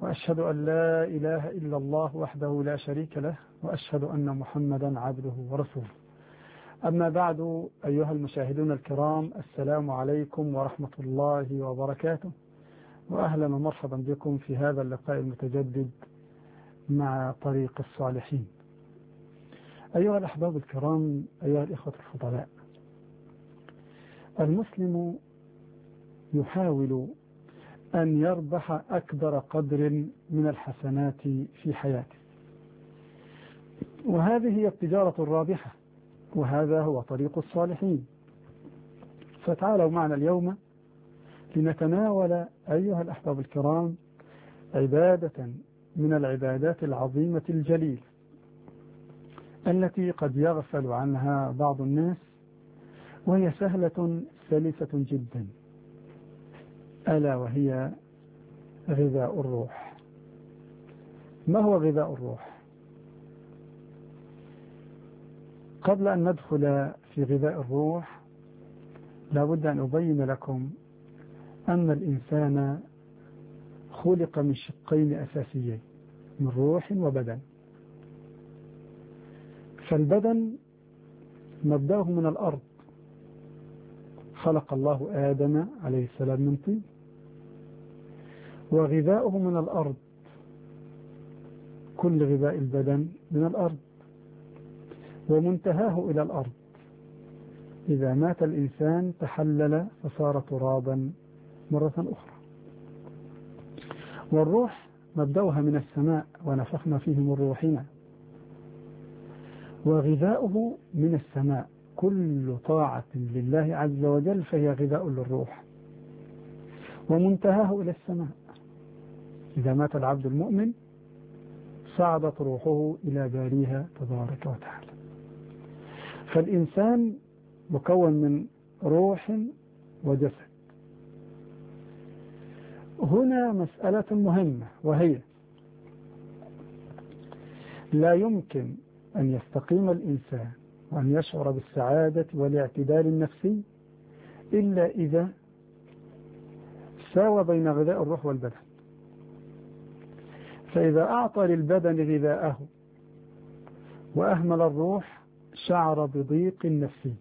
وأشهد أن لا إله إلا الله وحده لا شريك له، وأشهد أن محمدا عبده ورسوله. أما بعد، أيها المشاهدون الكرام، السلام عليكم ورحمة الله وبركاته، وأهلا ومرحبا بكم في هذا اللقاء المتجدد مع طريق الصالحين. أيها الأحباب الكرام، أيها الإخوة الفضلاء، المسلم يحاول أن يربح أكبر قدر من الحسنات في حياته، وهذه هي التجارة الرابحة، وهذا هو طريق الصالحين. فتعالوا معنا اليوم لنتناول أيها الأحباب الكرام عبادة من العبادات العظيمة الجليلة التي قد يغفل عنها بعض الناس، وهي سهلة سلسة جدا، ألا وهي غذاء الروح. ما هو غذاء الروح؟ قبل أن ندخل في غذاء الروح لابد أن أبين لكم أن الإنسان خلق من شقين أساسيين، من روح وبدن. فالبدن مبدأه من الأرض، خلق الله آدم عليه السلام من طين، وغذاؤه من الأرض، كل غذاء البدن من الأرض، ومنتهاه إلى الأرض. إذا مات الإنسان تحلل فصار ترابا مرة أخرى. والروح مبدأها من السماء، ونفخنا فيه من روحنا، وغذاؤه من السماء. كل طاعة لله عز وجل فهي غذاء للروح، ومنتهاه إلى السماء. إذا مات العبد المؤمن صعدت روحه إلى باريها تبارك وتعالى. فالإنسان مكون من روح وجسد. هنا مسألة مهمة، وهي لا يمكن أن يستقيم الإنسان وأن يشعر بالسعادة والاعتدال النفسي إلا إذا ساوى بين غذاء الروح والبدن. فإذا أعطى للبدن غذاءه وأهمل الروح شعر بضيق نفسي.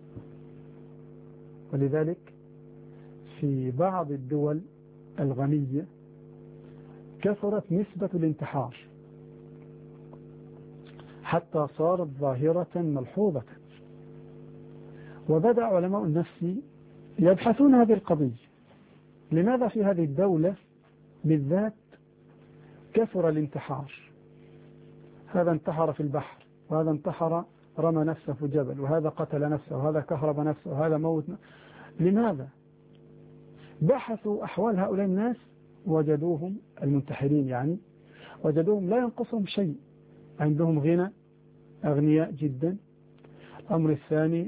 ولذلك في بعض الدول الغنية كثرت نسبة الانتحار حتى صارت ظاهرة ملحوظة، وبدأ علماء النفس يبحثون هذه القضية. لماذا في هذه الدولة بالذات كثر الانتحار؟ هذا انتحر في البحر، وهذا انتحر رمى نفسه في جبل، وهذا قتل نفسه، وهذا كهرب نفسه، وهذا موت لماذا؟ بحثوا أحوال هؤلاء الناس وجدوهم المنتحرين، يعني وجدوهم لا ينقصهم شيء، عندهم غنى، أغنياء جدا. الأمر الثاني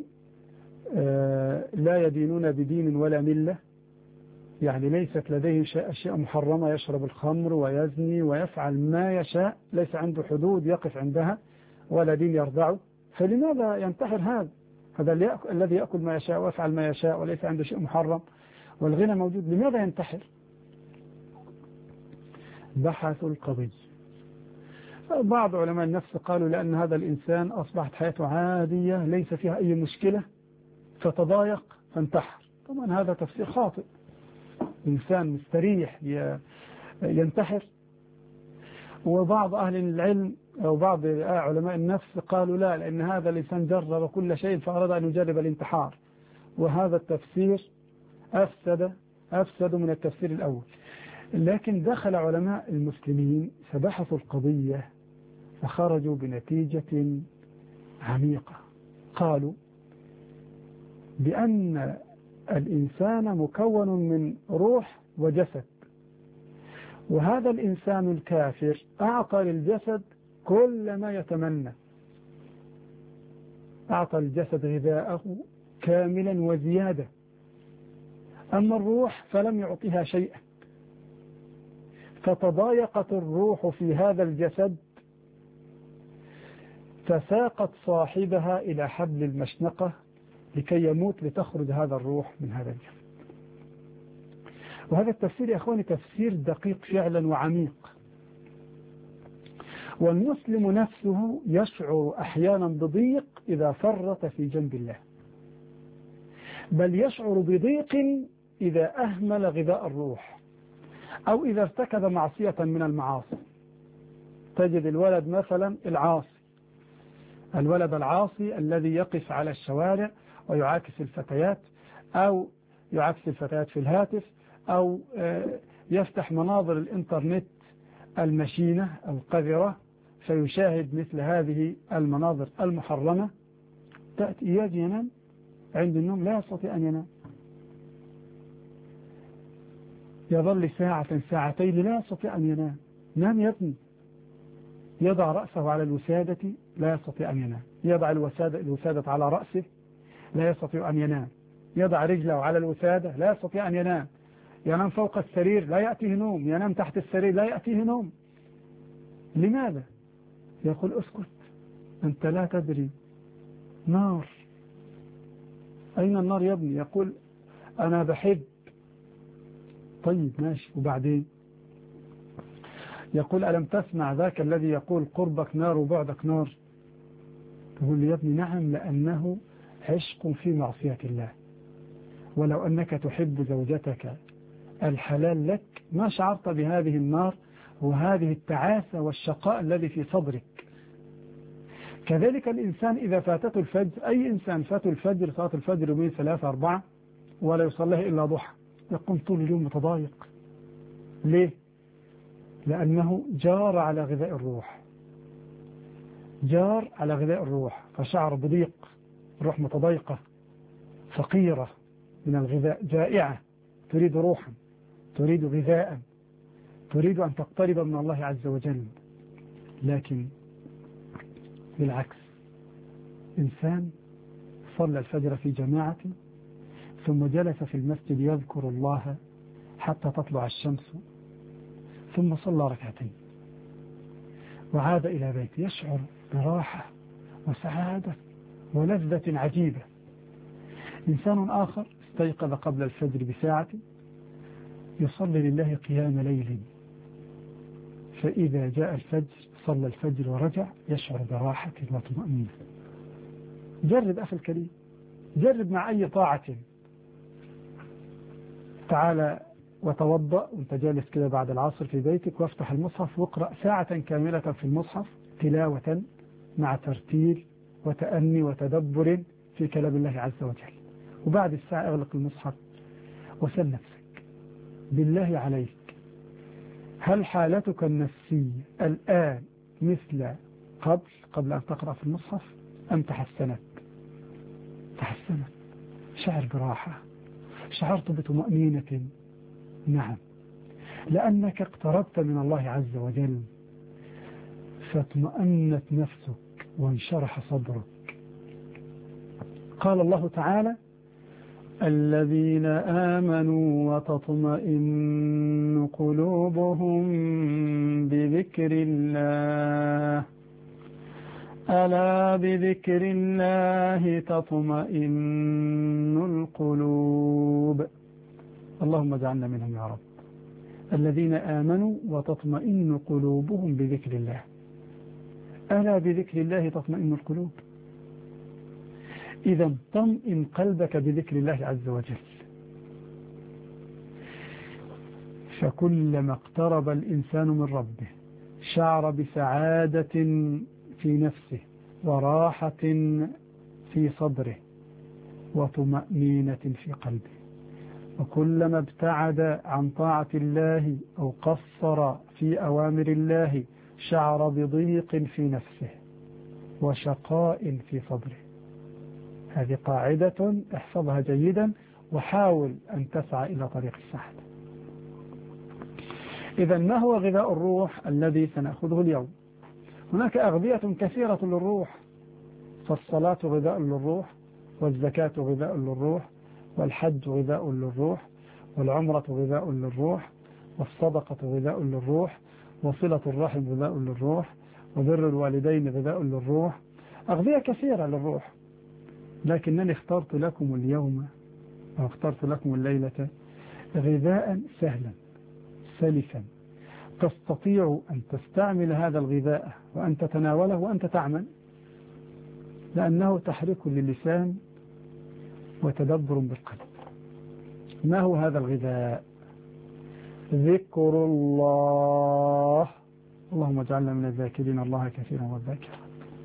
لا يدينون بدين ولا ملة، يعني ليست لديهم أشياء محرمة، يشرب الخمر ويزني ويفعل ما يشاء، ليس عنده حدود يقف عندها ولا دين يرضعه. فلماذا ينتحر هذا الذي يأكل ما يشاء ويفعل ما يشاء وليس عنده شيء محرم والغنى موجود؟ لماذا ينتحر؟ بحثوا القضية. بعض علماء النفس قالوا لأن هذا الإنسان أصبحت حياته عادية ليس فيها أي مشكلة فتضايق فانتحر. طبعا هذا تفسير خاطئ. إنسان مستريح ينتحر. وبعض أهل العلم أو بعض علماء النفس قالوا لا، لأن هذا الإنسان جرب كل شيء فأراد أن يجرب الانتحار، وهذا التفسير أفسد من التفسير الأول. لكن دخل علماء المسلمين فبحثوا القضية فخرجوا بنتيجة عميقة. قالوا بأن الإنسان مكون من روح وجسد، وهذا الإنسان الكافر أعطى للجسد كل ما يتمنى، أعطى الجسد غذاءه كاملا وزيادة، أما الروح فلم يعطيها شيئا، فتضايقت الروح في هذا الجسد فساقت صاحبها إلى حبل المشنقة لكي يموت لتخرج هذا الروح من هذا الجسد. وهذا التفسير يا أخواني تفسير دقيق فعلا وعميق. والمسلم نفسه يشعر أحيانا بضيق إذا فرط في جنب الله، بل يشعر بضيق إذا أهمل غذاء الروح أو إذا ارتكب معصية من المعاصي. تجد الولد مثلا الولد العاصي الذي يقف على الشوارع ويعاكس الفتيات، أو يعاكس الفتيات في الهاتف، أو يفتح مناظر الإنترنت المشينة القذرة فيشاهد مثل هذه المناظر المحرمة. تأتي يجي ينام عند النوم لا يستطيع أن ينام، يظل ساعة ساعتين لا يستطيع أن ينام. نام يا ابني. يضع رأسه على الوسادة لا يستطيع أن ينام، يضع الوسادة على رأسه لا يستطيع أن ينام، يضع رجله على الوسادة لا يستطيع أن ينام، ينام فوق السرير لا يأتيه نوم، ينام تحت السرير لا يأتيه نوم. لماذا؟ يقول اسكت أنت لا تدري، نار. أين النار يا ابني؟ يقول أنا بحب. طيب ماشي، وبعدين؟ يقول ألم تسمع ذاك الذي يقول قربك نار وبعدك نار؟ تقول لي يا ابني نعم، لأنه عشق في معصية الله. ولو أنك تحب زوجتك الحلال لك ما شعرت بهذه النار وهذه التعاسة والشقاء الذي في صدرك. كذلك الإنسان إذا فاتته الفجر، أي إنسان فاته الفجر، صلاة الفجر يومين 3 4 ولا يصليه إلا ضحى، يقوم طول اليوم متضايق. ليه؟ لأنه جار على غذاء الروح، جار على غذاء الروح فشعر بضيق، الروح متضايقة فقيرة من الغذاء، جائعة، تريد روحا، تريد غذاء، تريد أن تقترب من الله عز وجل. لكن بالعكس، إنسان صلى الفجر في جماعة ثم جلس في المسجد يذكر الله حتى تطلع الشمس، ثم صلى ركعتين وعاد إلى بيته يشعر براحة وسعادة ولذة عجيبة. إنسان آخر استيقظ قبل الفجر بساعة يصلي لله قيام ليل، فإذا جاء الفجر صلى الفجر ورجع يشعر براحة وطمأنينة. جرب أخي الكريم، جرب مع أي طاعة. تعال وتوضأ وانت جالس كده بعد العصر في بيتك، وافتح المصحف واقرأ ساعة كاملة في المصحف تلاوة مع ترتيل وتأني وتدبر في كلام الله عز وجل. وبعد الساعة اغلق المصحف وسل نفسك بالله عليك، هل حالتك النفسية الآن مثل قبل أن تقرأ في المصحف أم تحسنت؟ شعر براحة، شعرت بطمأنينة. نعم، لأنك اقتربت من الله عز وجل فاطمأنت نفسك وانشرح صدرك. قال الله تعالى الذين آمنوا وتطمئن قلوبهم بذكر الله ألا بذكر الله تطمئن القلوب. اللهم اجعلنا منهم يا رب. الذين آمنوا وتطمئن قلوبهم بذكر الله، ألا بذكر الله تطمئن القلوب. إذا طمئن قلبك بذكر الله عز وجل. فكلما اقترب الإنسان من ربه شعر بسعادة في نفسه وراحة في صدره وطمأنينة في قلبه. وكلما ابتعد عن طاعة الله أو قصر في أوامر الله شعر بضيق في نفسه وشقاء في صدره. هذه قاعدة احفظها جيدا وحاول أن تسعى إلى طريق السعادة. إذا ما هو غذاء الروح الذي سنأخذه اليوم؟ هناك أغذية كثيرة للروح، فالصلاة غذاء للروح، والزكاة غذاء للروح، والحج غذاء للروح، والعمرة غذاء للروح، والصدقة غذاء للروح، وصلة الرحم غذاء للروح، وبر الوالدين غذاء للروح. أغذية كثيرة للروح، لكنني اخترت لكم اليوم أو اخترت لكم الليلة غذاء سهلا سلسا تستطيع أن تستعمل هذا الغذاء وأن تتناوله وأنت تعمل، لأنه تحريك للسان وتدبر بالقلب. ما هو هذا الغذاء؟ ذكر الله. اللهم اجعلنا من الذاكرين الله كثيرا والذاكرات.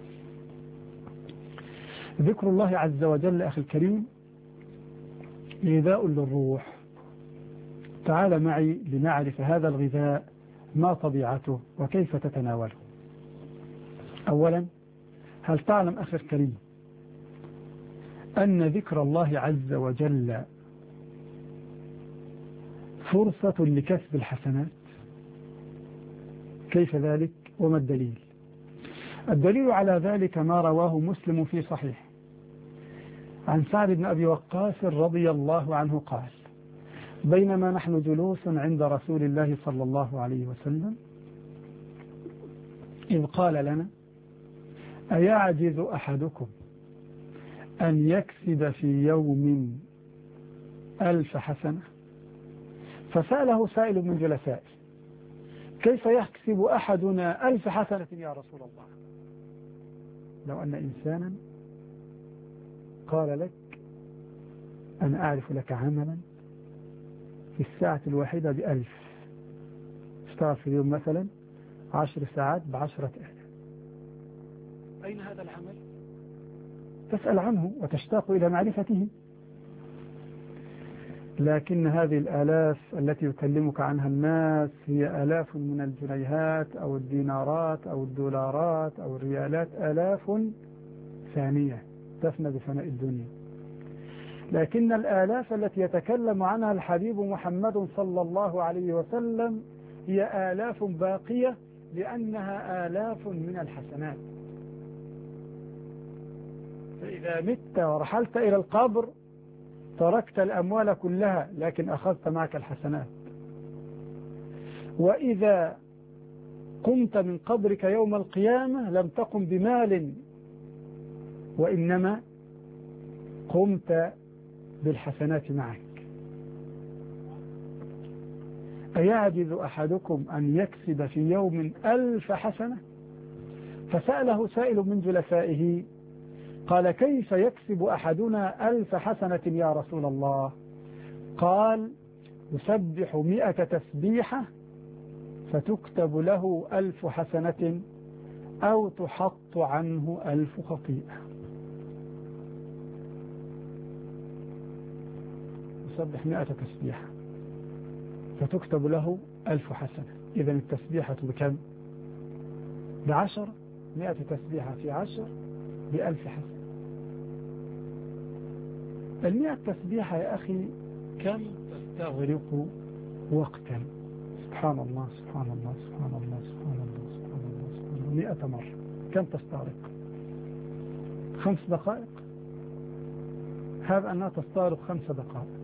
ذكر الله عز وجل أخي الكريم غذاء للروح. تعال معي لنعرف هذا الغذاء ما طبيعته وكيف تتناوله. أولا، هل تعلم أخي الكريم أن ذكر الله عز وجل فرصة لكسب الحسنات؟ كيف ذلك وما الدليل؟ الدليل على ذلك ما رواه مسلم في صحيح عن سعد بن أبي وقاص رضي الله عنه قال: بينما نحن جلوس عند رسول الله صلى الله عليه وسلم إذ قال لنا: أيعجز أحدكم أن يكسب في يوم 1000 حسنة؟ فسأله سائل من جلسائه: كيف يكسب أحدنا 1000 حسنة يا رسول الله؟ لو أن إنسانا قال لك: أنا أعرف لك عملا في الساعة الواحدة ب1000، اشتغل في اليوم مثلا 10 ساعات ب10,000، أين هذا العمل؟ تسأل عنه وتشتاق إلى معرفته. لكن هذه الآلاف التي يكلمك عنها الناس هي آلاف من الجنيهات أو الدينارات أو الدولارات أو الريالات، آلاف ثانية تفنى بفناء الدنيا. لكن الآلاف التي يتكلم عنها الحبيب محمد صلى الله عليه وسلم هي آلاف باقية، لأنها آلاف من الحسنات. فإذا مت ورحلت إلى القبر تركت الأموال كلها لكن أخذت معك الحسنات. وإذا قمت من قبرك يوم القيامة لم تقم بمال، وإنما قمت بالحسنات معك. أيعجز أحدكم أن يكسب في يوم 1000 حسنة؟ فسأله سائل من جلسائه قال: كيف يكسب أحدنا 1000 حسنة يا رسول الله؟ قال: يسبح 100 تسبيحة فتكتب له 1000 حسنة أو تحط عنه 1000 خطيئة. يسبح 100 تسبيحة فتكتب له 1000 حسنة. إذن التسبيحة بكم؟ ب10. 100 تسبيحة في 10 ب1000 حسنة. 100 تسبيحة يا أخي كم تستغرق وقتا؟ سبحان الله سبحان الله سبحان الله سبحان الله سبحان الله سبحان الله. 100 مرة كم تستغرق؟ 5 دقائق. هذا أنها تستغرق 5 دقائق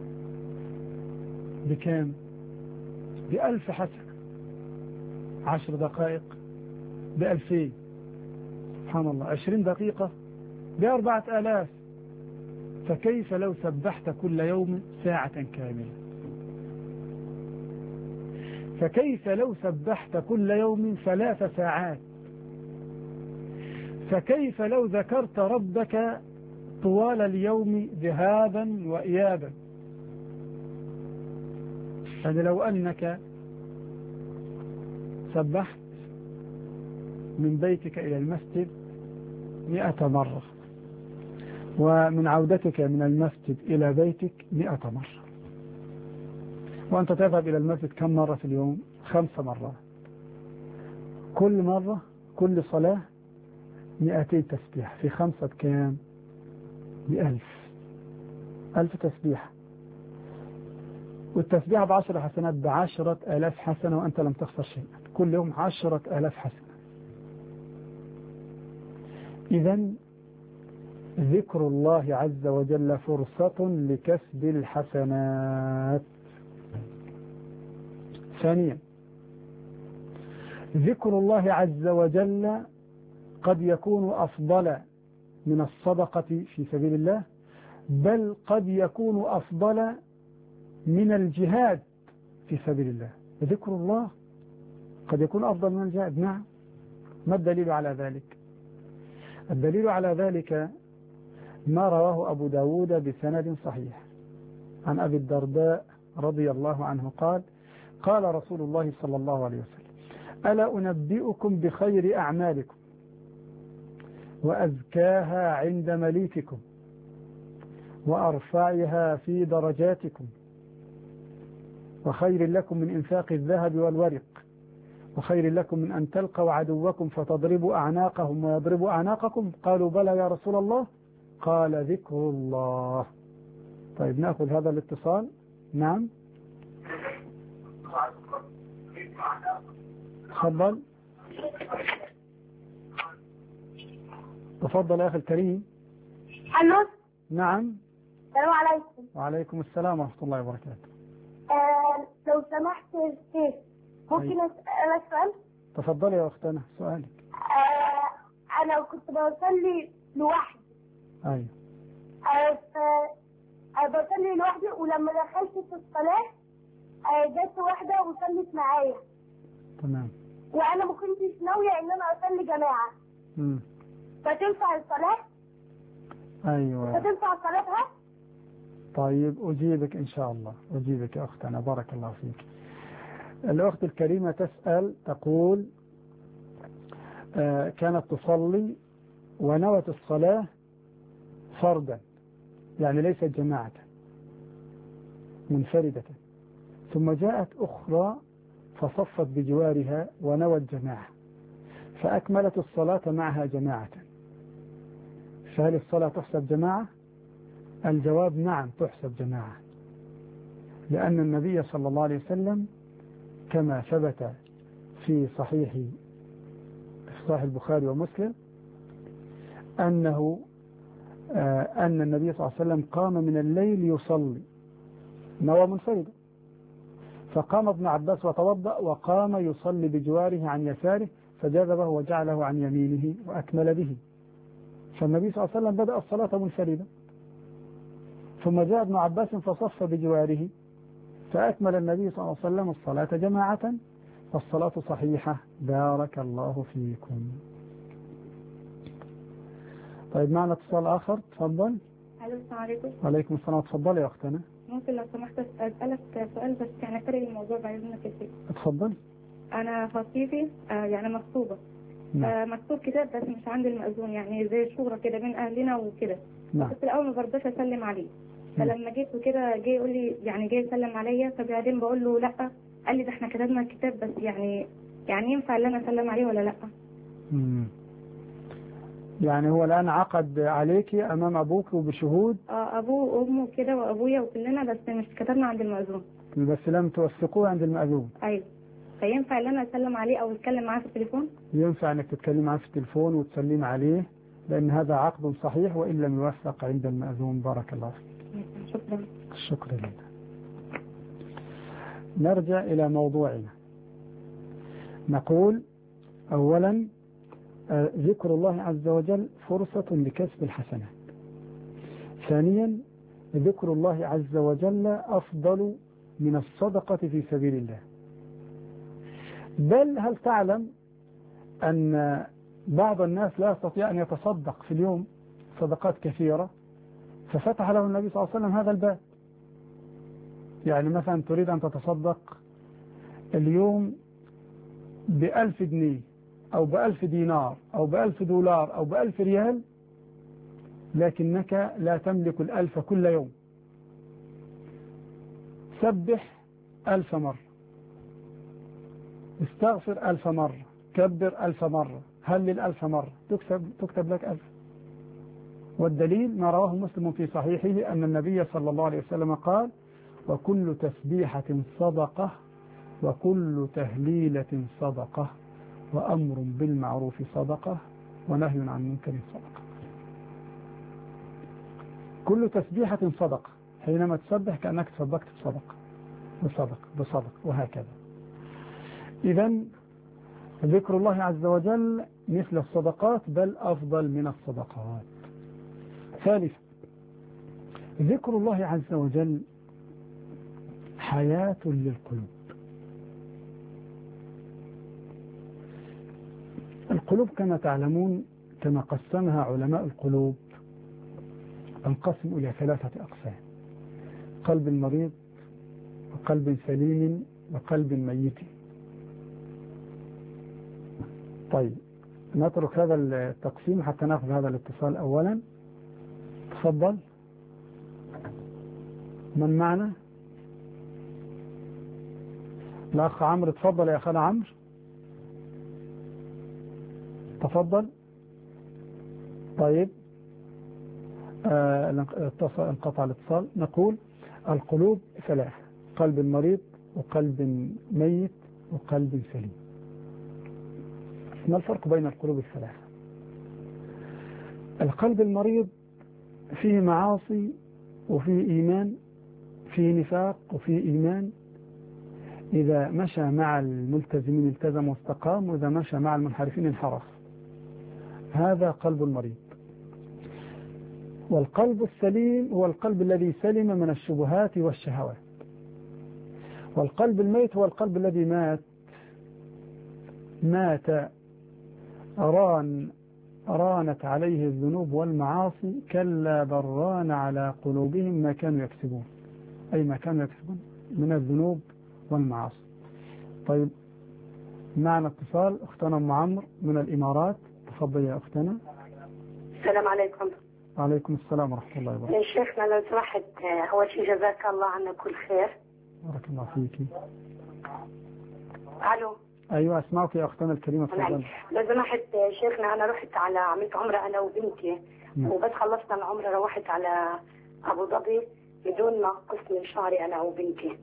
بكم؟ ب1000 حسنة. 10 دقائق ب2000. سبحان الله. 20 دقيقة ب4000. فكيف لو سبحت كل يوم ساعة كاملة؟ فكيف لو سبحت كل يوم 3 ساعات؟ فكيف لو ذكرت ربك طوال اليوم ذهابا وإيابا؟ يعني لو أنك سبحت من بيتك إلى المسجد 100 مرة، ومن عودتك من المسجد إلى بيتك 100 مرة، وأنت تذهب إلى المسجد كم مرة في اليوم؟ 5 مرات. كل مرة كل صلاة 200 تسبيح في 5 بكام؟ ب1000. 1000 تسبيح. والتسبيح ب10 حسنات ب10,000 حسنة، وأنت لم تخسر شيئا. كل يوم 10,000 حسنة. إذن ذكر الله عز وجل فرصة لكسب الحسنات. ثانيا، ذكر الله عز وجل قد يكون أفضل من الصدقة في سبيل الله، بل قد يكون أفضل من الجهاد في سبيل الله. ذكر الله قد يكون أفضل من الجهاد. نعم. ما الدليل على ذلك؟ الدليل على ذلك ما رواه أبو داود بسند صحيح عن أبي الدرداء رضي الله عنه قال: قال رسول الله صلى الله عليه وسلم: ألا أنبئكم بخير أعمالكم وأزكاها عند مليككم وأرفعها في درجاتكم وخير لكم من إنفاق الذهب والورق وخير لكم من أن تلقوا عدوكم فتضربوا أعناقهم ويضربوا أعناقكم؟ قالوا: بلى يا رسول الله. قال: ذكر الله. طيب نأخذ هذا الاتصال. نعم. تفضل. تفضل يا أخي الكريم. الو. نعم. السلام عليكم. وعليكم السلام ورحمة الله وبركاته. لو سمحت يا شيخ ممكن أسألك سؤال؟ تفضل يا أختنا سؤالك. أنا كنت بصلي لوحدي. أيوة. بصلي لوحدي، ولما دخلت في الصلاة جت واحدة وصلت معايا. تمام. وأنا ما كنتش ناوية إن أنا أصلي جماعة. فتنفع الصلاة؟ أيوة. فتنفع صلاتها؟ طيب أجيبك إن شاء الله، أجيبك يا أختنا بارك الله فيك. الأخت الكريمة تسأل تقول: كانت تصلي ونوت الصلاة فردا، يعني ليست جماعة، منفردة، ثم جاءت أخرى فصفت بجوارها ونوت جماعة فأكملت الصلاة معها جماعة، فهل الصلاة تحسب جماعة؟ الجواب: نعم تحسب جماعة، لأن النبي صلى الله عليه وسلم كما ثبت في صحيح البخاري ومسلم أن النبي صلى الله عليه وسلم قام من الليل يصلي، نوى منفردا، فقام ابن عباس وتوضأ وقام يصلي بجواره عن يساره فجذبه وجعله عن يمينه وأكمل به، فالنبي صلى الله عليه وسلم بدأ الصلاة منفردا، ثم جاء ابن عباس فصف بجواره فأكمل النبي صلى الله عليه وسلم الصلاة جماعة، فالصلاة صحيحة. بارك الله فيكم. طيب معنا اتصال آخر. تفضل. السلام عليكم. وعليكم السلام. تفضل يا أختنا. ممكن لو سمحت أسألك سؤال بس يعني فرق الموضوع بعد إذنك يا شيخ؟ اتفضل. أنا خطيبي يعني مخطوبة. مكتوب كتاب بس مش عندي المأذون، يعني زي شورى كده بين أهلنا وكده. بس الأول ما برضاش أسلم عليه، فلما جيت وكده جاي يقول لي يعني جاي يسلم عليا، فبعدين بقول له لا، قال لي ده احنا كتبنا الكتاب بس يعني ينفع ان انا اسلم عليه ولا لا؟ يعني هو الآن عقد عليك أمام أبوك وبشهود؟ أبوه وأمه كده وأبويا وكلنا، بس مش كتبنا عند المأذون. بس لم توثقوه عند المأذون؟ أيوه. فينفع ان انا اسلم عليه أو اتكلم معاه في التليفون؟ ينفع انك تتكلم معاه في التليفون وتسلم عليه، لأن هذا عقد صحيح وإن لم يوثق عند المأذون. بارك الله فيك. شكرا. شكرا لله. نرجع إلى موضوعنا. نقول أولا ذكر الله عز وجل فرصة لكسب الحسنات. ثانيا ذكر الله عز وجل أفضل من الصدقة في سبيل الله. بل هل تعلم أن بعض الناس لا يستطيع أن يتصدق في اليوم صدقات كثيرة، ففتح له النبي صلى الله عليه وسلم هذا الباب. يعني مثلا تريد أن تتصدق اليوم ب1000 جنيه أو ب1000 دينار أو ب1000 دولار أو ب1000 ريال، لكنك لا تملك 1000 كل يوم. سبح 1000 مرة، استغفر 1000 مرة، كبر 1000 مرة، هلل 1000 مرة، تكتب لك 1000. والدليل ما رواه مسلم في صحيحه أن النبي صلى الله عليه وسلم قال: وكل تسبيحة صدقة وكل تهليلة صدقة وأمر بالمعروف صدقة ونهي عن منكر صدقة. كل تسبيحة صدقة، حينما تسبح كأنك تصدقت بصدقة بصدقة وهكذا. إذن ذكر الله عز وجل مثل الصدقات بل أفضل من الصدقات. ثالثا ذكر الله عز وجل حياة للقلوب. القلوب كما تعلمون كما قسمها علماء القلوب انقسم إلى 3 أقسام: قلب مريض، وقلب سليم، وقلب ميت. طيب نترك هذا التقسيم حتى نأخذ هذا الاتصال أولا. تفضل، من معنا؟ الأخ عمرو. تفضل يا أخانا عمرو، تفضل. طيب انقطع الاتصال. نقول القلوب 3: قلب مريض، وقلب ميت، وقلب سليم. ما الفرق بين القلوب 3؟ القلب المريض فيه معاصي وفيه إيمان، فيه نفاق وفيه إيمان. إذا مشى مع الملتزمين التزم واستقام، وإذا مشى مع المنحرفين انحرف. هذا قلب المريض. والقلب السليم هو القلب الذي سلم من الشبهات والشهوات. والقلب الميت هو القلب الذي مات رانت عليه الذنوب والمعاصي، كلا بل ران على قلوبهم ما كانوا يكسبون، أي ما كانوا يكسبون من الذنوب والمعاصي. طيب معنا اتصال. أختنا أم عمرو من الإمارات. تفضل يا أختنا. السلام عليكم. وعليكم السلام ورحمة الله وبركاته. يا شيخنا لو سمحت، أول شيء جزاك الله عنا كل خير. بارك الله فيك. ألو. أيوة أسمعك يا أختنا الكريمة. تفضل. لو سمحت شيخنا، أنا رحت عملت عمرة أنا وبنتي. وبس خلصنا العمرة روحت على أبو ظبي بدون ما قص من شعري أنا وبنتي.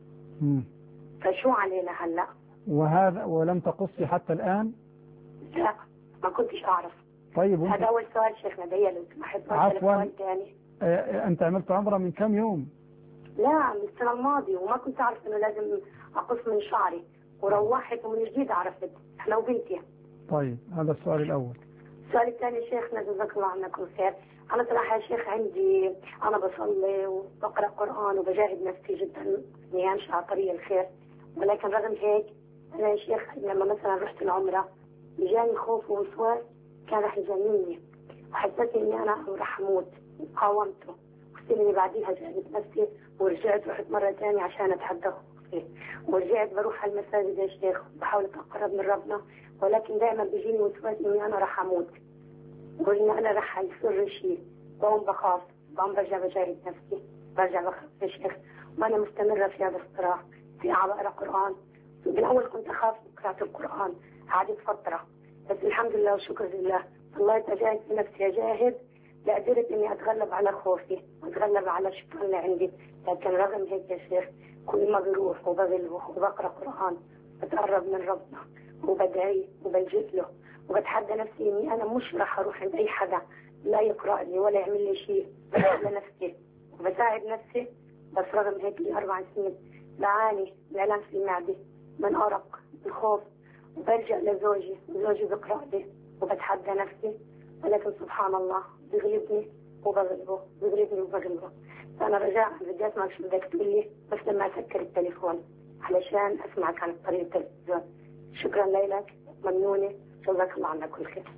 فشو علينا هلا؟ وهذا ولم تقصي حتى الآن؟ لا ما كنتش أعرف. طيب هذا أول سؤال شيخنا، ده لو سمحت. عفوا. ثاني، أنت عملت عمرة من كم يوم؟ لا من السنة الماضية، وما كنت أعرف إنه لازم أقص من شعري، وروحت ومن جديد عرفت أنا وبنتي. طيب هذا السؤال الأول. السؤال الثاني شيخنا جزاك الله عنا كل خير. أنا صراحة يا شيخ عندي أنا بصلي وبقرأ قرآن وبجاهد نفسي جدا إني أمشي على طريق الخير، ولكن رغم هيك أنا يا شيخ لما مثلا رحت العمرة جاني خوف ووسواس كان رح يجنني، وحسيت إني أنا رح أموت، وقاومته وسني بعديها جاهدت نفسي ورجعت رحت مرة ثانية عشان أتحدى خوفي، ورجعت بروح على المساجد يا شيخ بحاول أتقرب من ربنا، ولكن دائما بيجيني وسواس إني أنا رح أموت وإني أنا رح يصير شيء، بقوم بخاف، بقوم برجع بجاهد نفسي، برجع بخاف يا شيخ، وأنا مستمرة في هذا الصراع في بقرا قرآن. بالأول كنت أخاف من قراءة القرآن، قعدت فترة، بس الحمد لله والشكر لله الله أجاهد في نفسي أجاهد لقدرت إني أتغلب على خوفي وأتغلب على الشيطان اللي عندي. لكن رغم هيك يا شيخ كل ما بروح وبغلبه وبقرأ قرآن بتقرب من ربنا وبدعي وبلجئ له وبتحدى نفسي إني أنا مش راح أروح عند أي حدا لا يقرأ لي ولا يعمل لي شيء، بساعد نفسي وبساعد نفسي. بس رغم هيك لي 4 سنين بعاني من آلام في المعدة، من أرق، من خوف، وبلجأ لزوجي وزوجي بقرأ لي وبتحدى نفسي، ولكن سبحان الله بيغلبني وبغلبه، بيغلبني وبغلبه. فأنا رجاء بدي أسمعك شو بدك تقول لي بس لما أسكر التليفون علشان أسمعك عن طريق التلفزيون. شكرا لك، ممنونة، جزاك الله عنا كل خير.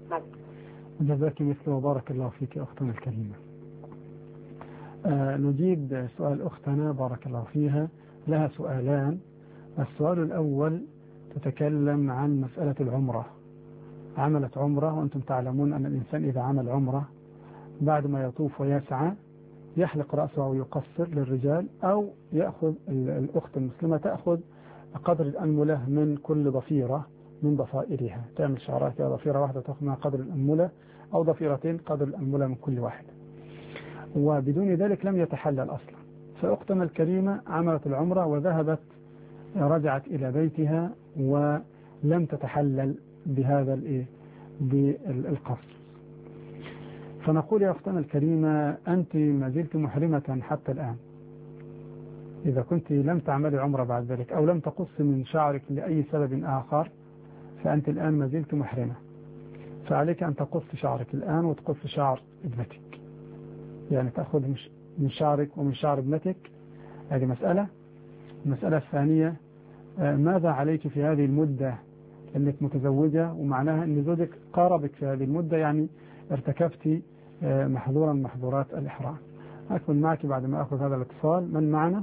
جزاك مثله وبارك الله فيك أختنا الكريمة. نجيب سؤال أختنا بارك الله فيها، لها سؤالان. السؤال الأول تتكلم عن مسألة العمرة. عملت عمرة، وأنتم تعلمون أن الإنسان إذا عمل عمرة بعد ما يطوف ويسعى يحلق رأسه أو يقصر للرجال، أو يأخذ الأخت المسلمة تأخذ قدر الأنملة من كل ضفيرة من ضفائرها، تعمل شعرات يا ضفيرة واحدة تأخذ منها قدر الأنملة أو ضفيرتين قدر الأنملة من كل واحد، وبدون ذلك لم يتحلل أصلا. فأختنا الكريمة عملت العمرة وذهبت رجعت إلى بيتها ولم تتحلل بهذا بالقصر. فنقول يا أختنا الكريمة أنت ما زلت محرمة حتى الآن. إذا كنت لم تعملي عمرة بعد ذلك أو لم تقص من شعرك لأي سبب آخر فأنت الآن ما زلت محرمة، فعليك أن تقص شعرك الآن وتقص شعر ابنتك، يعني تأخذ من شعرك ومن شعر ابنتك، هذه مسألة. المسألة الثانية ماذا عليك في هذه المدة أنك متزوجة، ومعناها أن زوجك قاربك في هذه المدة، يعني ارتكبت محظورا من محظورات الإحرام. أكمل معك بعد ما أخذ هذا الاتصال. من معنا؟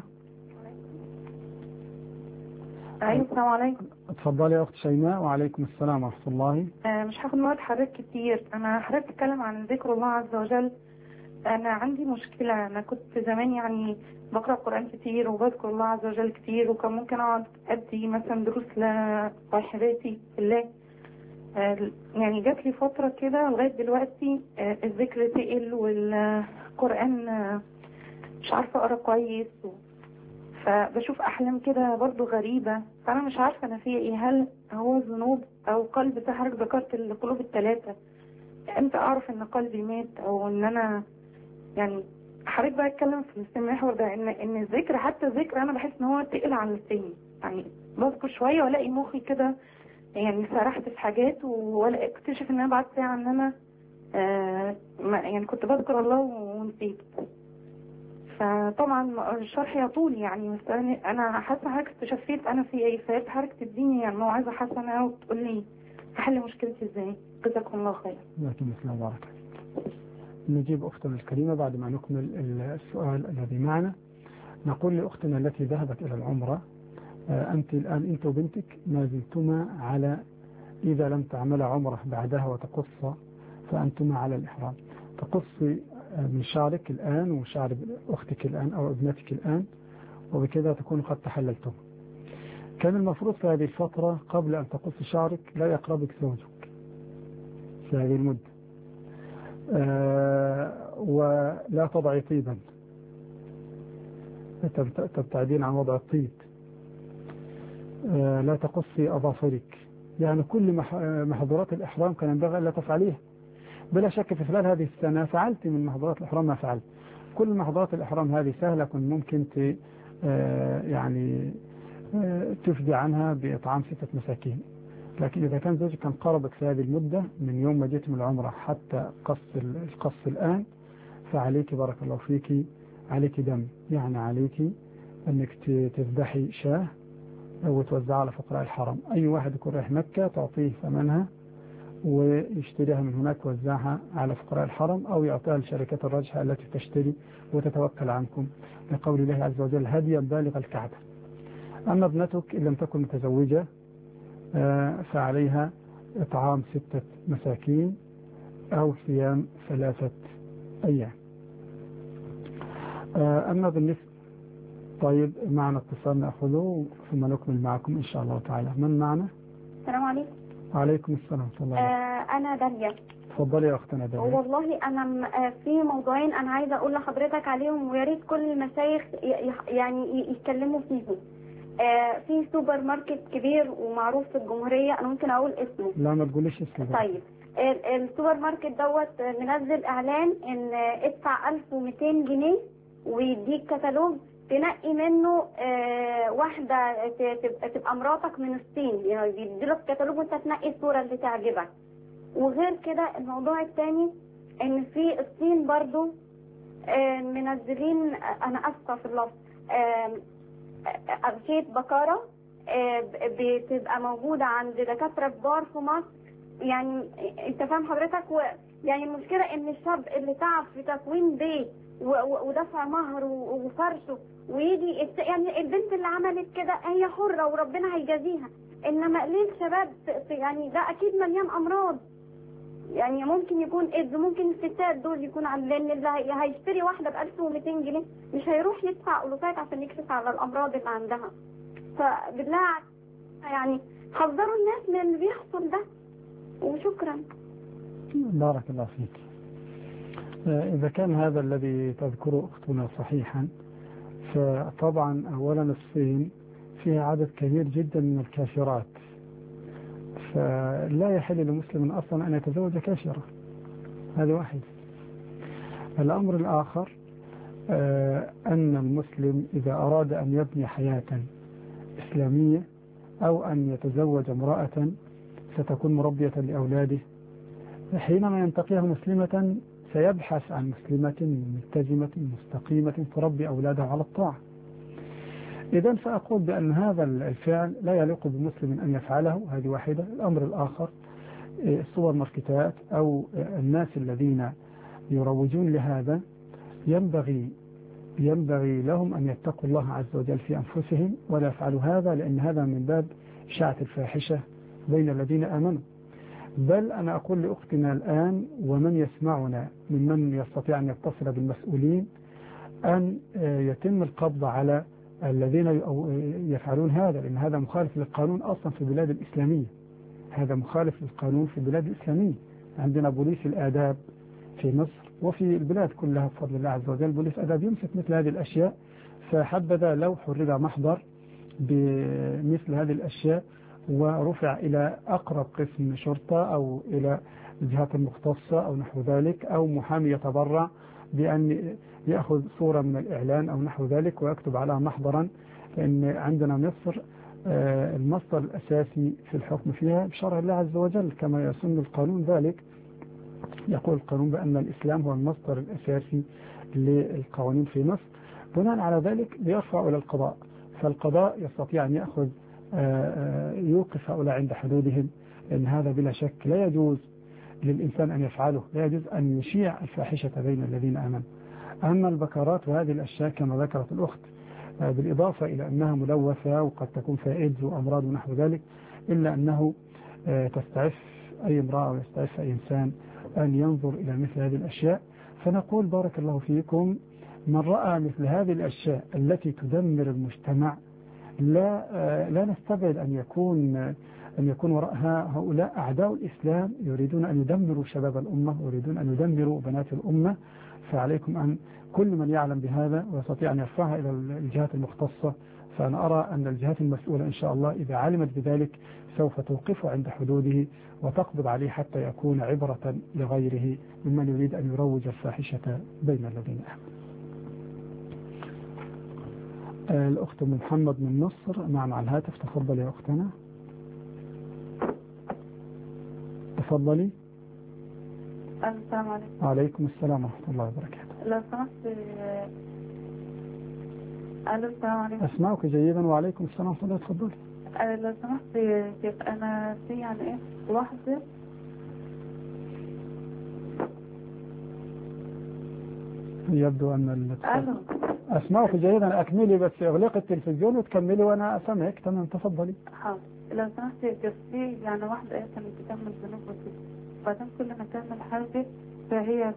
السلام عليكم. اتفضلي يا أخت شيماء. وعليكم السلام ورحمة الله. مش هاخد وقت حضرتك كتير. أنا حضرتك بتكلم عن ذكر الله عز وجل. أنا عندي مشكلة. أنا كنت زمان يعني بقرأ قرآن كتير وبذكر الله عز وجل كتير، وكان ممكن أقعد أدي مثلا دروس لصاحباتي في الله. يعني جات لي فترة كده لغاية دلوقتي الذكر تقل والقرآن مش عارفة أقرأ كويس، فبشوف أحلام كده برضو غريبة. فأنا مش عارفة أنا فيها إيه، هل هو ذنوب أو قلب؟ حضرتك ذكرت القلوب الثلاثة، أنت أعرف إن قلبي مات أو إن أنا يعني حضرتك بقى أتكلم في المحور ده إن الذكر، حتى الذكر أنا بحس إن هو تقل عن لساني. يعني بذكر شوية وألاقي مخي كده يعني سرحت في حاجات، ولا اكتشف إن أنا بعد ساعة إن أنا يعني كنت بذكر الله ونسيت. فطبعا الشرح يطول يعني، بس انا حاسه حضرتك استشفيت انا في ايه، فياريت حضرتك تديني يعني موعظه حسنه وتقول لي احل مشكلتي ازاي. جزاكم الله خير. جزاكم الله بارك. نجيب اختنا الكريمه بعد ما نكمل السؤال الذي معنا. نقول لاختنا التي ذهبت الى العمره، انت الان انت وبنتك ما زلتما على، اذا لم تعمل عمره بعدها وتقص فانتما على الاحرام. تقصي من شعرك الآن وشعر أختك الآن أو ابنتك الآن، وبكذا تكون قد تحللتم. كان المفروض في هذه الفترة قبل أن تقص شعرك لا يقربك زوجك في هذه المدة، ولا تضعي طيبا، تبتعدين عن وضع الطيب، لا تقصي أظافرك. يعني كل محظورات الإحرام كان ينبغي ألا تفعليها. بلا شك في خلال هذه السنة فعلت من محظورات الإحرام ما فعلت. كل محظورات الإحرام هذه سهلة، كنت ممكن يعني تفدي عنها بإطعام 6 مساكين. لكن إذا كان زوجك كان قربك في هذه المدة من يوم ما جيت من العمرة حتى القص الآن، فعليك بارك الله فيك عليك دم، يعني عليك أنك تذبحي شاه وتوزعها على فقراء الحرم. أي واحد يكون رايح مكة تعطيه ثمنها ويشتريها من هناك ويوزعها على فقراء الحرم، أو يعطيها للشركات الراجحة التي تشتري وتتوكل عنكم، لقول الله عز وجل هديا بالغ الكعبة. أما ابنتك إن لم تكن متزوجة فعليها إطعام 6 مساكين أو صيام 3 أيام. أما بالنسبة طيب معنا اتصال نأخذه ثم نكمل معكم إن شاء الله تعالى. من معنا؟ السلام عليكم. وعليكم السلام ورحمة الله. أنا داليا. تفضلي يا أختنا داليا. والله أنا في موضوعين أنا عايزة أقول لحضرتك عليهم، ويا ريت كل المشايخ يعني يتكلموا فيهم. في سوبر ماركت كبير ومعروف في الجمهورية، أنا ممكن أقول اسمه؟ لا ما تقوليش اسمه. طيب السوبر ماركت دوت منزل إعلان إن ادفع 1200 جنيه ويديك كتالوج تنقي منه واحدة تبقى مراتك من الصين. يعني بيديلك كتالوج وانت تنقي الصورة اللي تعجبك. وغير كده الموضوع الثاني ان في الصين برضو منزلين، انا اسفة في اللفظ، أغشية بكارة بتبقى موجودة عند دكاترة كبار في مصر. يعني انت فاهم حضرتك؟ يعني المشكلة ان الشاب اللي تعب في تكوين بيت ودفع مهر وفرشه ويجي يعني البنت اللي عملت كده هي حرة وربنا هيجازيها، انما ليه الشباب يعني ده اكيد مليان امراض. يعني ممكن يكون ايدز، ممكن الستات دول يكون لان اللي هيشتري واحدة ب 1200 جنيه مش هيروح يدفع ألوفات عشان يكشف على الامراض اللي عندها. فبالله يعني حذروا الناس من اللي بيحصل ده. وشكرا. بارك الله فيك. إذا كان هذا الذي تذكره أختنا صحيحا، فطبعا أولا الصين فيها عدد كبير جدا من الكافرات، فلا يحل لمسلم أصلا أن يتزوج كافرة. هذا واحد. الأمر الآخر أن المسلم إذا أراد أن يبني حياة إسلامية أو أن يتزوج امرأة ستكون مربية لأولاده، حينما ينتقيها مسلمة سيبحث عن مسلمة ملتزمة مستقيمة تربي أولادها على الطاعة. إذن فأقول بأن هذا الفعل لا يليق بمسلم أن يفعله. هذه واحدة. الأمر الآخر السوبر ماركتات أو الناس الذين يروجون لهذا ينبغي لهم أن يتقوا الله عز وجل في أنفسهم ولا يفعلوا هذا، لأن هذا من باب إشاعة الفاحشة بين الذين آمنوا. بل أنا أقول لأختنا الآن ومن يسمعنا ممن يستطيع أن يتصل بالمسؤولين أن يتم القبض على الذين يفعلون هذا، لأن هذا مخالف للقانون أصلا في البلاد الإسلامية. هذا مخالف للقانون في البلاد الإسلامية. عندنا بوليس الآداب في مصر وفي البلاد كلها بفضل الله عز وجل بوليس آداب يمسك مثل هذه الأشياء. فحبذا لو حرر محضر بمثل هذه الأشياء ورفع إلى أقرب قسم شرطة أو إلى الجهات المختصة أو نحو ذلك، أو محامي يتبرع بأن يأخذ صورة من الإعلان أو نحو ذلك ويكتب عليها محضرا. لأن عندنا مصر المصدر الأساسي في الحكم فيها بشرع الله عز وجل كما يسن القانون ذلك. يقول القانون بأن الإسلام هو المصدر الأساسي للقوانين في مصر. بناء على ذلك يرفع إلى القضاء، فالقضاء يستطيع أن يأخذ يوقف هؤلاء عند حدودهم، لأن هذا بلا شك لا يجوز للإنسان أن يفعله، لا يجوز أن يشيع الفاحشة بين الذين آمنوا. أما البكرات وهذه الأشياء كما ذكرت الأخت بالإضافة إلى أنها ملوثة وقد تكون فيها إيدز وأمراض ونحو ذلك، إلا أنه تستعف أي امرأة ويستعف أي إنسان أن ينظر إلى مثل هذه الأشياء. فنقول بارك الله فيكم من رأى مثل هذه الأشياء التي تدمر المجتمع لا نستبعد أن يكون وراءها هؤلاء أعداء الإسلام يريدون أن يدمروا شباب الأمة ويريدون أن يدمروا بنات الأمة. فعليكم أن كل من يعلم بهذا ويستطيع أن يرفعها إلى الجهات المختصة. فأنا أرى أن الجهات المسؤولة إن شاء الله إذا علمت بذلك سوف توقفه عند حدوده وتقبض عليه حتى يكون عبرة لغيره ممن يريد أن يروج الفاحشة بين الذين آمنوا. الأخت محمد من مصر مع الهاتف. تفضلي يا أختنا. تفضلي. السلام عليكم. وعليكم السلام ورحمة الله وبركاته. لو سمحت. السلام عليكم. أسمعك جيدا. وعليكم السلام ورحمة الله. تفضلي. لو سمحت يا شيخ أنا في يعني إيه واحدة يبدو أن أسمعك جيدا. أكملي بس اغلقي التلفزيون وتكملي وأنا أسمعك. تمام تفضلي. حاضر. لو سمحت يا شيخ في يعني واحدة كانت بتعمل ذنوب بسيطة بعدين كل ما تعمل حاجة فهي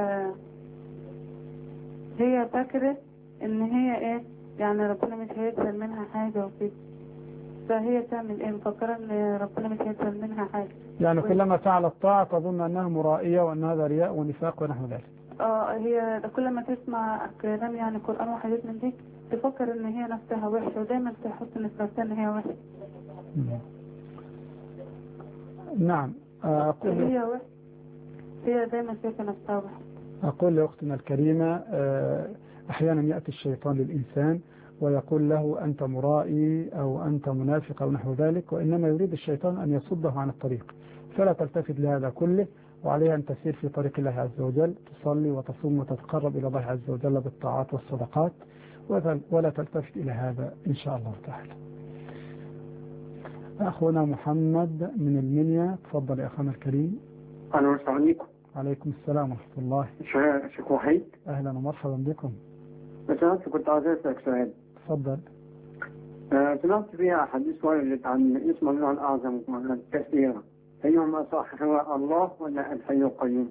فاكرة إن هي إيه يعني ربنا مش هيقبل منها حاجة وكده. فهي تعمل إيه مفكرة إن ربنا مش هيقبل منها حاجة. يعني كلما فعل الطاعة تظن أنها مرائية وأن هذا رياء ونفاق ونحو ذلك. هي كل ما تسمع كلام يعني قرآن وحاجات من دي تفكر إن هي نفسها وحشة ودايما تحط نفسها إن هي وحشة. نعم. هي دايما شايفة نفسها وحشة. أقول لأختنا الكريمة أحيانا يأتي الشيطان للإنسان ويقول له أنت مرائي أو أنت منافق أو نحو ذلك، وإنما يريد الشيطان أن يصده عن الطريق. فلا تلتفت لهذا كله، وعليها أن تسير في طريق الله عز وجل، تصلي وتصوم وتتقرب إلى الله عز وجل بالطاعات والصدقات، ولا تلتفت إلى هذا إن شاء الله تعالى. أخونا محمد من المنيا. تفضل يا أخونا الكريم. السلام عليكم. عليكم السلام ورحمة الله. شيخ وحيد. أهلا ومرحبا بكم. سمعت كنت عايز أسألك سؤال. تفضل. سمعت فيها حديث وارد عن اسم الله الأعظم كثيرا، أيهما صح، هو الله ولا الحي القيوم؟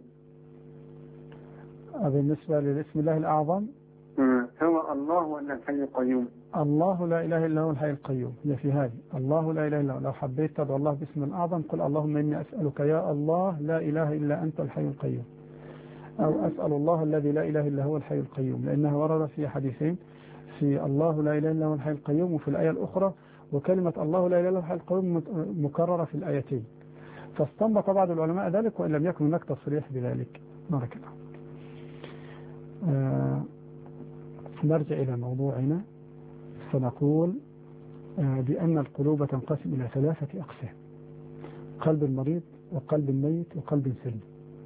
بالنسبة للاسم الله الأعظم هو الله ولا الحي القيوم؟ الله لا إله إلا هو الحي القيوم. هي في هذه الله لا إله إلا هو. لو حبيت تدعو الله باسم الأعظم قل اللهم إني أسألك يا الله لا إله إلا أنت الحي القيوم، أو أسأل الله الذي لا إله إلا هو الحي القيوم، لأنها ورد في حديثين، في الله لا إله إلا هو الحي القيوم وفي الآية الأخرى، وكلمة الله لا إله إلا هو الحي القيوم مكررة في الآيتين. فاستنبط بعض العلماء ذلك وإن لم يكن هناك تصريح بذلك. بارك الله. نرجع إلى موضوعنا فنقول بأن القلوب تنقسم إلى 3 أقسام: قلب المريض وقلب الميت وقلب سليم.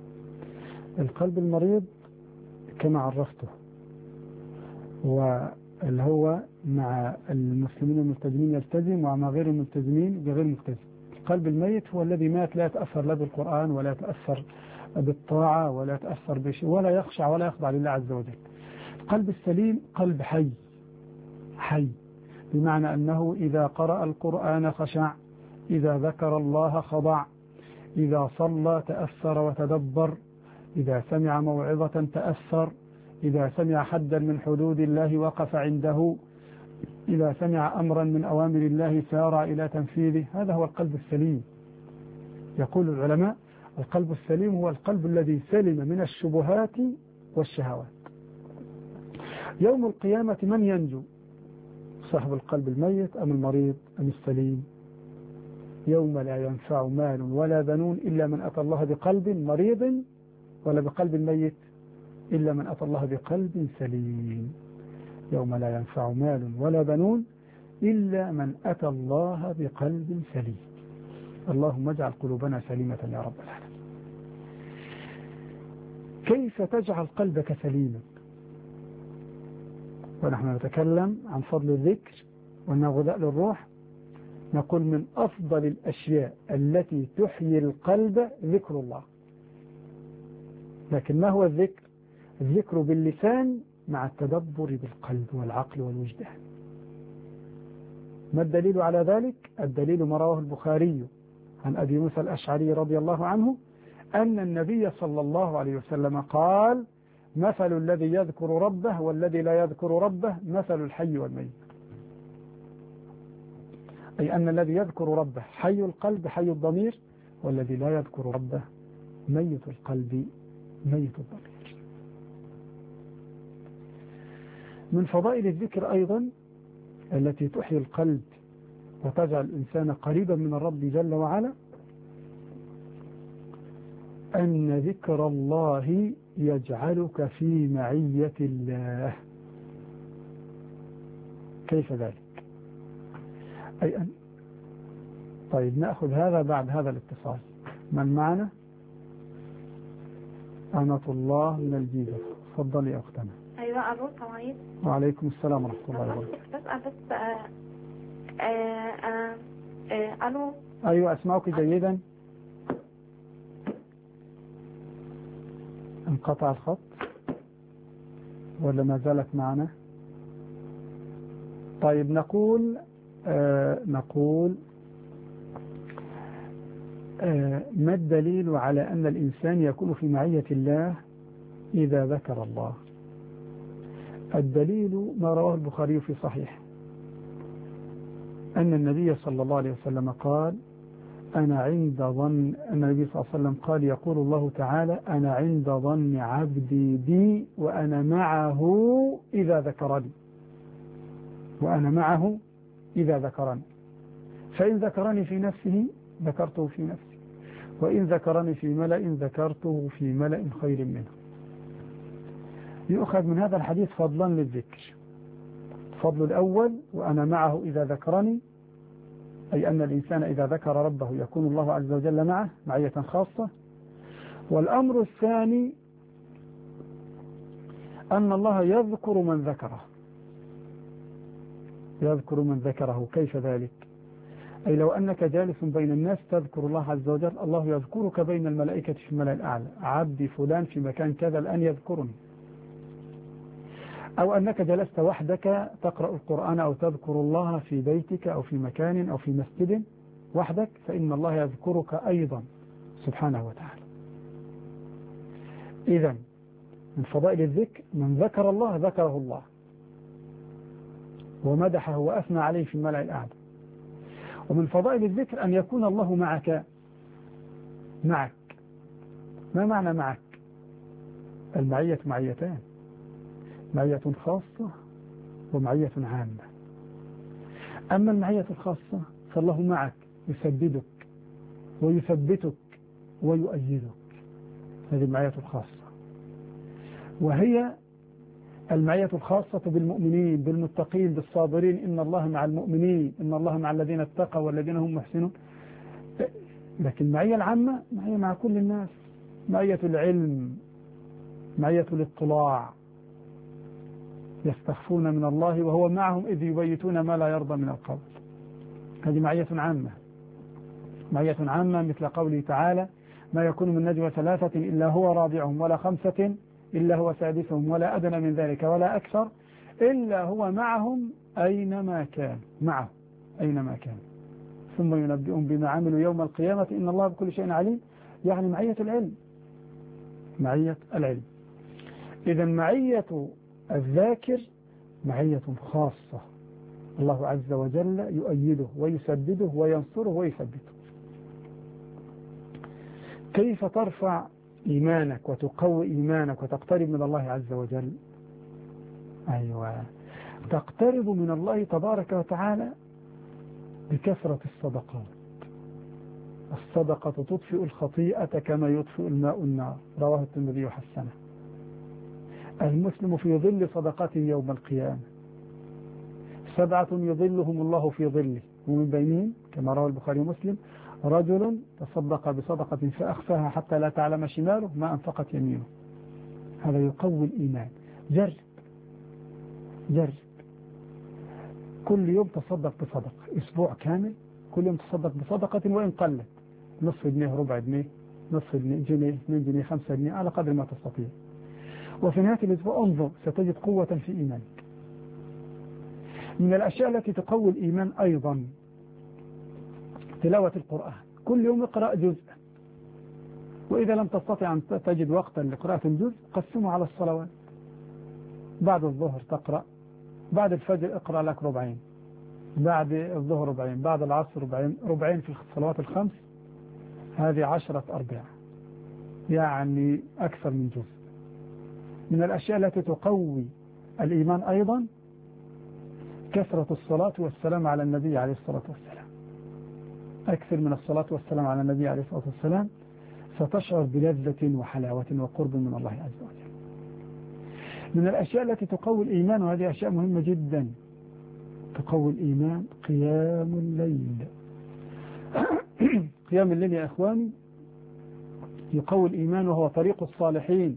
القلب المريض كما عرفته اللي هو مع المسلمين الملتزمين يلتزم ومع غير الملتزمين بغير ملتزم. القلب الميت هو الذي مات لا يتأثر لا بالقرآن ولا يتأثر بالطاعة ولا يتأثر بشيء ولا يخشع ولا يخضع لله عز وجل. القلب السليم قلب حي بمعنى أنه إذا قرأ القرآن خشع، إذا ذكر الله خضع، إذا صلى تأثر وتدبر، إذا سمع موعظة تأثر، إذا سمع حدا من حدود الله وقف عنده، إذا سمع أمرا من أوامر الله سارع إلى تنفيذه. هذا هو القلب السليم. يقول العلماء القلب السليم هو القلب الذي سلم من الشبهات والشهوات. يوم القيامة من ينجو؟ صاحب القلب الميت أم المريض أم السليم؟ يوم لا ينفع مال ولا بنون إلا من أتى الله بقلب مريض، ولا بقلب ميت، إلا من أتى الله بقلب سليم. يوم لا ينفع مال ولا بنون إلا من أتى الله بقلب سليم. اللهم اجعل قلوبنا سليمة يا رب العالمين. كيف تجعل قلبك سليما؟ ونحن نتكلم عن فضل الذكر وأنه غذاء للروح، نقول من أفضل الأشياء التي تحيي القلب ذكر الله. لكن ما هو الذكر؟ الذكر باللسان مع التدبر بالقلب والعقل والوجدان. ما الدليل على ذلك؟ الدليل ما رواه البخاري عن أبي موسى الأشعري رضي الله عنه أن النبي صلى الله عليه وسلم قال: مثل الذي يذكر ربه والذي لا يذكر ربه مثل الحي والميت. أي أن الذي يذكر ربه حي القلب حي الضمير، والذي لا يذكر ربه ميت القلب ميت الضمير. من فضائل الذكر أيضا التي تحيي القلب وتجعل الإنسان قريبا من الرب جل وعلا أن ذكر الله يجعلك في معية الله. كيف ذلك؟ أي أن طيب نأخذ هذا بعد هذا الاتصال. من معنا؟ أمة الله من الجيزة. تفضلي أختنا. أيوة ألو السلام عليكم. وعليكم السلام ورحمة الله وبركاته. بس ألو. أيوة أسمعك جيدا. انقطع الخط ولا ما زالت معنا؟ طيب نقول ما الدليل على أن الإنسان يكون في معية الله إذا ذكر الله؟ الدليل ما رواه البخاري في صحيح أن النبي صلى الله عليه وسلم قال: أنا عند ظن، النبي صلى الله عليه وسلم قال: يقول الله تعالى: أنا عند ظن عبدي بي وأنا معه إذا ذكرني، وأنا معه إذا ذكرني، فإن ذكرني في نفسه ذكرته في نفسي، وإن ذكرني في ملأ ذكرته في ملأ خير منه. يؤخذ من هذا الحديث فضلا للذكر. الفضل الأول: وأنا معه إذا ذكرني، أي أن الإنسان إذا ذكر ربه يكون الله عز وجل معه معية خاصة. والأمر الثاني أن الله يذكر من ذكره، يذكر من ذكره. كيف ذلك؟ أي لو أنك جالس بين الناس تذكر الله عز وجل، الله يذكرك بين الملائكة في الملأ الأعلى: عبدي فلان في مكان كذا الآن يذكرني. أو أنك جلست وحدك تقرأ القرآن أو تذكر الله في بيتك أو في مكان أو في مسجد وحدك، فإن الله يذكرك أيضا سبحانه وتعالى. إذن من فضائل الذكر: من ذكر الله ذكره الله ومدحه وأثنى عليه في الملأ الأعلى. ومن فضائل الذكر أن يكون الله معك. ما معنى معك؟ المعية معيتان: معية خاصة ومعية عامة. أما المعية الخاصة فالله معك يسددك ويثبتك ويؤيدك، هذه المعية الخاصة. وهي المعية الخاصة بالمؤمنين بالمتقين بالصابرين: إن الله مع المؤمنين، إن الله مع الذين اتقوا والذين هم محسنون. لكن المعية العامة معية مع كل الناس: معية العلم، معية الاطلاع، يستخفون من الله وهو معهم إذ يبيتون ما لا يرضى من القول. هذه معية عامة، معية عامة مثل قوله تعالى: ما يكون من نجوى 3 إلا هو رابعهم ولا 5 إلا هو سادسهم ولا أدنى من ذلك ولا أكثر إلا هو معهم أينما كان، معه أينما كان، ثم ينبئهم بما عملوا يوم القيامة إن الله بكل شيء عليم. يعني معية العلم، معية العلم. إذا معية الذاكر معية خاصة، الله عز وجل يؤيده ويسدده وينصره ويثبته. كيف ترفع إيمانك وتقوي إيمانك وتقترب من الله عز وجل؟ أيوة، تقترب من الله تبارك وتعالى بكثرة الصدقات. الصدقة تطفئ الخطيئة كما يطفئ الماء النار، رواه الترمذي وحسنه. المسلم في ظل صدقته يوم القيامة 7 يظلهم الله في ظله، ومن بينهم كما روى البخاري ومسلم رجل تصدق بصدقة فأخفاها حتى لا تعلم شماله ما أنفقت يمينه. هذا يقوي الإيمان. جرب كل يوم تصدق بصدقة، أسبوع كامل كل يوم تصدق بصدقة وإن قلت، نصف جنيه، ربع جنيه، نصف جنيه، 2 جنيه، 5 جنيه، على قدر ما تستطيع. وفي نهاية الأسبوع انظر ستجد قوة في إيمانك. من الأشياء التي تقوي الإيمان أيضا تلاوة القرآن. كل يوم اقرأ جزءا، وإذا لم تستطع أن تجد وقتا لقراءة الجزء قسمه على الصلوات. بعد الظهر تقرأ، بعد الفجر اقرأ لك ربعين، بعد الظهر ربعين، بعد العصر ربعين في الصلوات الخمس، هذه 10 أرباع، يعني أكثر من جزء. من الأشياء التي تقوي الإيمان أيضا كثرة الصلاة والسلام على النبي عليه الصلاة والسلام. أكثر من الصلاة والسلام على النبي عليه الصلاة والسلام ستشعر بلذة وحلاوة وقرب من الله عز وجل. من الأشياء التي تقوي الإيمان، وهذه أشياء مهمة جدا تقوي الإيمان، قيام الليل. قيام الليل يا إخواني يقوي الإيمان، وهو طريق الصالحين،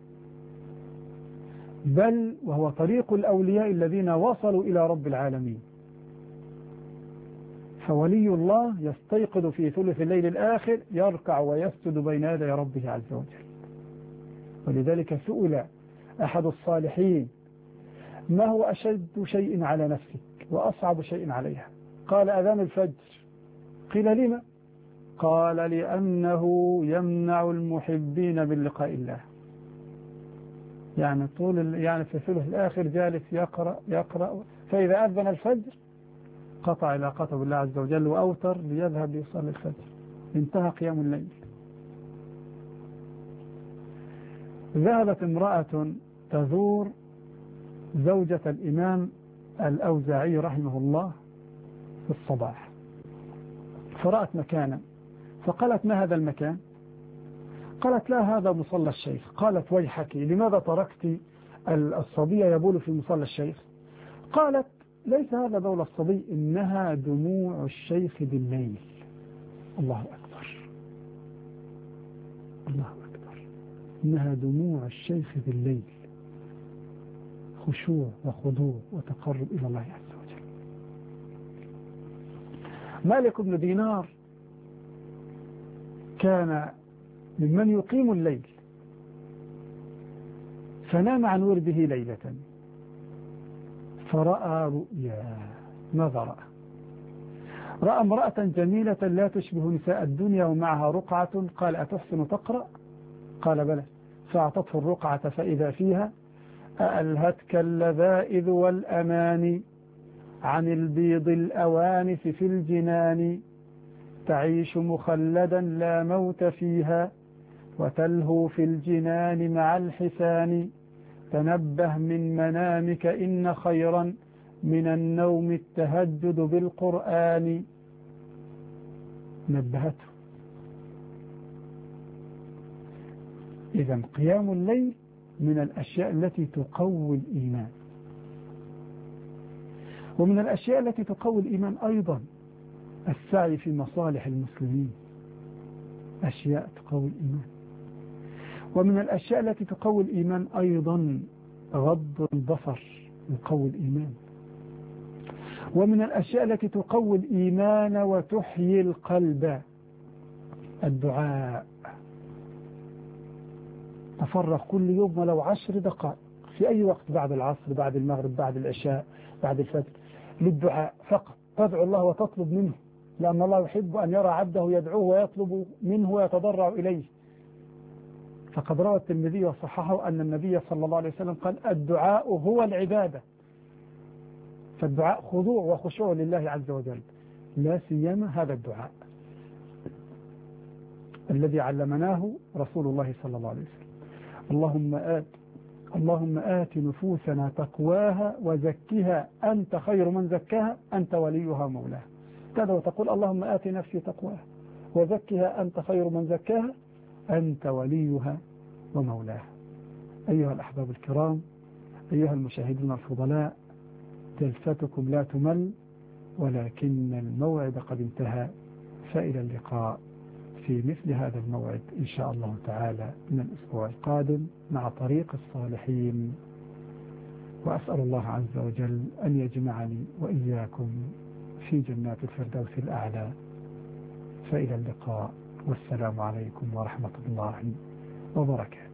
بل وهو طريق الأولياء الذين وصلوا إلى رب العالمين. فولي الله يستيقظ في ثلث الليل الآخر يركع ويسجد بين يدي ربه عز وجل. ولذلك سئل أحد الصالحين: ما هو أشد شيء على نفسك وأصعب شيء عليها؟ قال: أذان الفجر. قيل: لما؟ قال: لأنه يمنع المحبين من لقاء الله. يعني يعني في الثلث الآخر جالس يقرأ، فإذا أذن الفجر قطع علاقته بالله عز وجل وأوتر ليذهب يصلي الفجر، انتهى قيام الليل. ذهبت امرأة تزور زوجة الإمام الأوزاعي رحمه الله في الصباح، فرأت مكانا فقالت: ما هذا المكان؟ قالت: لا، هذا مصلى الشيخ. قالت: ويحك، لماذا تركت الصبي يبول في مصلى الشيخ؟ قالت: ليس هذا بول الصبي، إنها دموع الشيخ بالليل. الله أكبر، الله أكبر، إنها دموع الشيخ بالليل، خشوع وخضوع وتقرب إلى الله عز وجل. مالك بن دينار كان ممن يقيم الليل، فنام عن ورده ليلة فرأى رؤيا. ماذا رأى؟ رأى امرأة جميلة لا تشبه نساء الدنيا ومعها رقعة. قال: أتحسن تقرأ؟ قال: بلى. فأعطته الرقعة فإذا فيها: أألهتك اللذائذ والأماني عن البيض الأوانس في الجنان، تعيش مخلدا لا موت فيها وتلهو في الجنان مع الحسان، تنبه من منامك إن خيرا من النوم التهجد بالقرآن. نبهته. إذن قيام الليل من الأشياء التي تقوي الإيمان. ومن الأشياء التي تقوي الإيمان أيضا السعي في مصالح المسلمين، أشياء تقوي الإيمان. ومن الأشياء التي تقوي الإيمان أيضا غض البصر يقوي الإيمان. ومن الأشياء التي تقوي الإيمان وتحيي القلب الدعاء. تفرغ كل يوم ولو 10 دقائق في أي وقت، بعد العصر، بعد المغرب، بعد العشاء، بعد الفجر، للدعاء فقط. تدعو الله وتطلب منه، لأن الله يحب أن يرى عبده يدعوه ويطلب منه ويتضرع إليه. فقد روى الترمذي وصححه أن النبي صلى الله عليه وسلم قال: الدعاء هو العبادة. فالدعاء خضوع وخشوع لله عز وجل، لا سيما هذا الدعاء الذي علمناه رسول الله صلى الله عليه وسلم: اللهم آت نفوسنا تقواها وزكها أنت خير من زكاها أنت وليها مولاها. كذا وتقول: اللهم آت نفسي تقواها وزكها أنت خير من زكاها أنت وليها ومولاها. أيها الأحباب الكرام، أيها المشاهدون الفضلاء، جلستكم لا تمل، ولكن الموعد قد انتهى، فإلى اللقاء في مثل هذا الموعد إن شاء الله تعالى من الأسبوع القادم مع طريق الصالحين. وأسأل الله عز وجل أن يجمعني وإياكم في جنات الفردوس الأعلى. فإلى اللقاء، والسلام عليكم ورحمة الله وبركاته.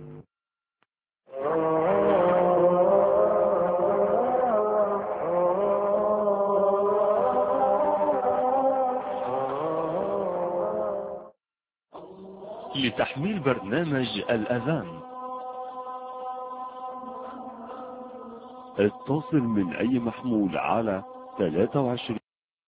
لتحميل برنامج الأذان اتصل من أي محمول على 23